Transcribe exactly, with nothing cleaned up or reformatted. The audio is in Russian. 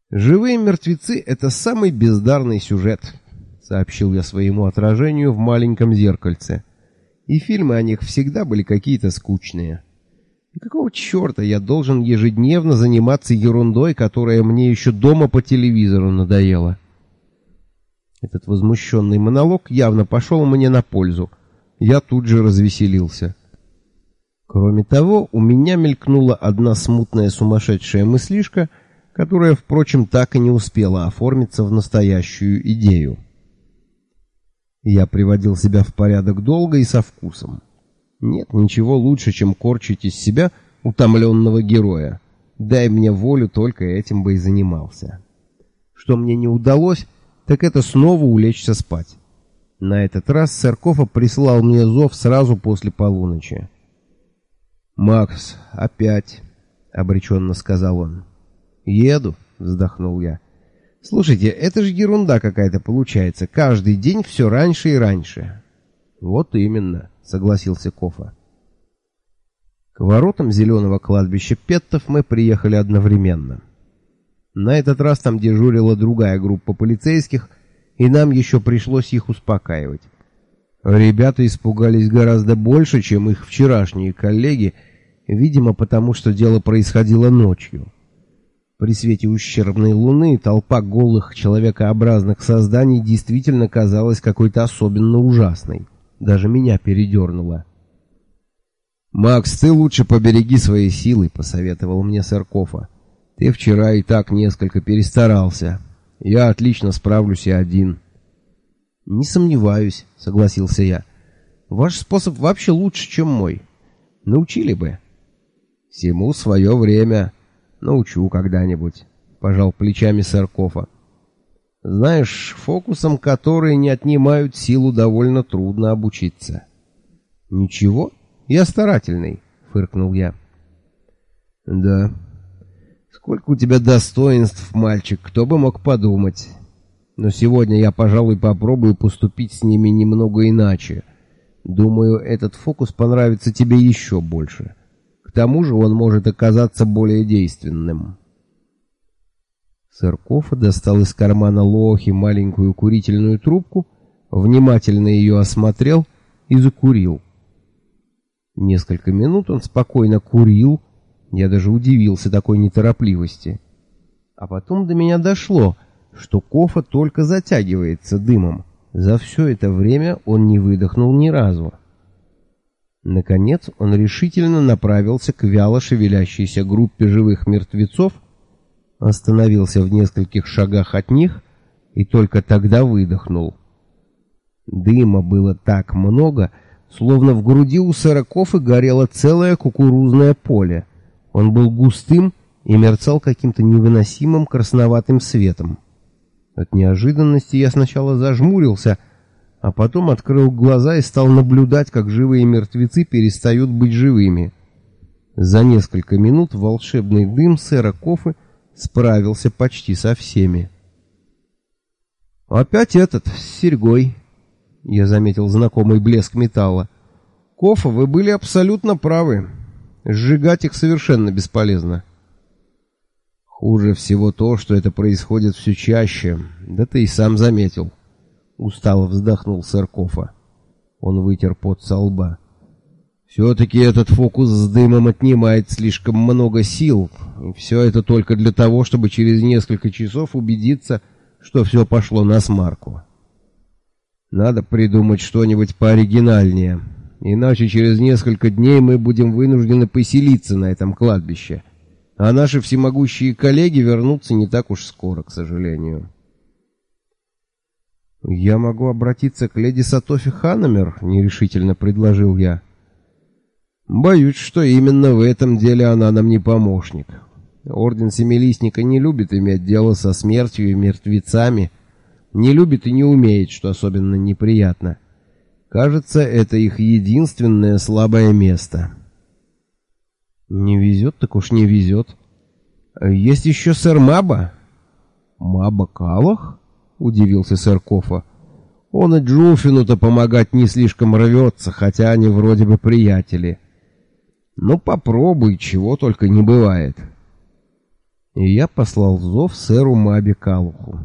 «Живые мертвецы — это самый бездарный сюжет», — сообщил я своему отражению в маленьком зеркальце. «И фильмы о них всегда были какие-то скучные. И какого черта я должен ежедневно заниматься ерундой, которая мне еще дома по телевизору надоела?» Этот возмущенный монолог явно пошел мне на пользу. Я тут же развеселился. Кроме того, у меня мелькнула одна смутная сумасшедшая мыслишка, которая, впрочем, так и не успела оформиться в настоящую идею. Я приводил себя в порядок долго и со вкусом. Нет ничего лучше, чем корчить из себя утомленного героя. Дай мне волю, только этим бы и занимался. Что мне не удалось, так это снова улечься спать. На этот раз Саркофа прислал мне зов сразу после полуночи. «Макс, опять», — обреченно сказал он. «Еду», — вздохнул я. «Слушайте, это же ерунда какая-то получается. Каждый день все раньше и раньше». «Вот именно», — согласился Кофа. К воротам зеленого кладбища Петтов мы приехали одновременно. На этот раз там дежурила другая группа полицейских, и нам еще пришлось их успокаивать. Ребята испугались гораздо больше, чем их вчерашние коллеги, видимо, потому что дело происходило ночью. При свете ущербной луны толпа голых человекообразных созданий действительно казалась какой-то особенно ужасной. Даже меня передернуло. «Макс, ты лучше побереги свои силы», — посоветовал мне Саркофа. «Ты вчера и так несколько перестарался. Я отлично справлюсь и один». «Не сомневаюсь», — согласился я. «Ваш способ вообще лучше, чем мой. Научили бы». «Всему свое время. Научу когда-нибудь», — пожал плечами Саркофа. «Знаешь, фокусам, которые не отнимают силу, довольно трудно обучиться». «Ничего, я старательный», — фыркнул я. «Да. Сколько у тебя достоинств, мальчик, кто бы мог подумать. Но сегодня я, пожалуй, попробую поступить с ними немного иначе. Думаю, этот фокус понравится тебе еще больше. К тому же он может оказаться более действенным». Саркофа достал из кармана Лоохи маленькую курительную трубку, внимательно ее осмотрел и закурил. Несколько минут он спокойно курил, я даже удивился такой неторопливости. А потом до меня дошло, что Кофа только затягивается дымом. За все это время он не выдохнул ни разу. Наконец он решительно направился к вяло шевелящейся группе живых мертвецов, остановился в нескольких шагах от них и только тогда выдохнул. Дыма было так много, словно в груди у Саркофы горело целое кукурузное поле. Он был густым и мерцал каким-то невыносимым красноватым светом. От неожиданности я сначала зажмурился, а потом открыл глаза и стал наблюдать, как живые мертвецы перестают быть живыми. За несколько минут волшебный дым Саркофы справился почти со всеми. «Опять этот, с серьгой», — я заметил знакомый блеск металла. «Кофа, вы были абсолютно правы. Сжигать их совершенно бесполезно». «Хуже всего то, что это происходит все чаще. Да ты и сам заметил». Устало вздохнул Саркофа. Он вытер пот со лба. «Все-таки этот фокус с дымом отнимает слишком много сил, и все это только для того, чтобы через несколько часов убедиться, что все пошло насмарку. Надо придумать что-нибудь пооригинальнее, иначе через несколько дней мы будем вынуждены поселиться на этом кладбище, а наши всемогущие коллеги вернутся не так уж скоро, к сожалению». «Я могу обратиться к леди Сатофи Ханамер», — нерешительно предложил я. «Боюсь, что именно в этом деле она нам не помощник. Орден Семилистника не любит иметь дело со смертью и мертвецами, не любит и не умеет, что особенно неприятно. Кажется, это их единственное слабое место». «Не везет, так уж не везет. Есть еще сэр Маба». «Маба Калах?» — удивился Саркофа. «Он и Джуфину-то помогать не слишком рвется, хотя они вроде бы приятели. Ну попробуй, чего только не бывает». И я послал зов сэру Маби Калуху.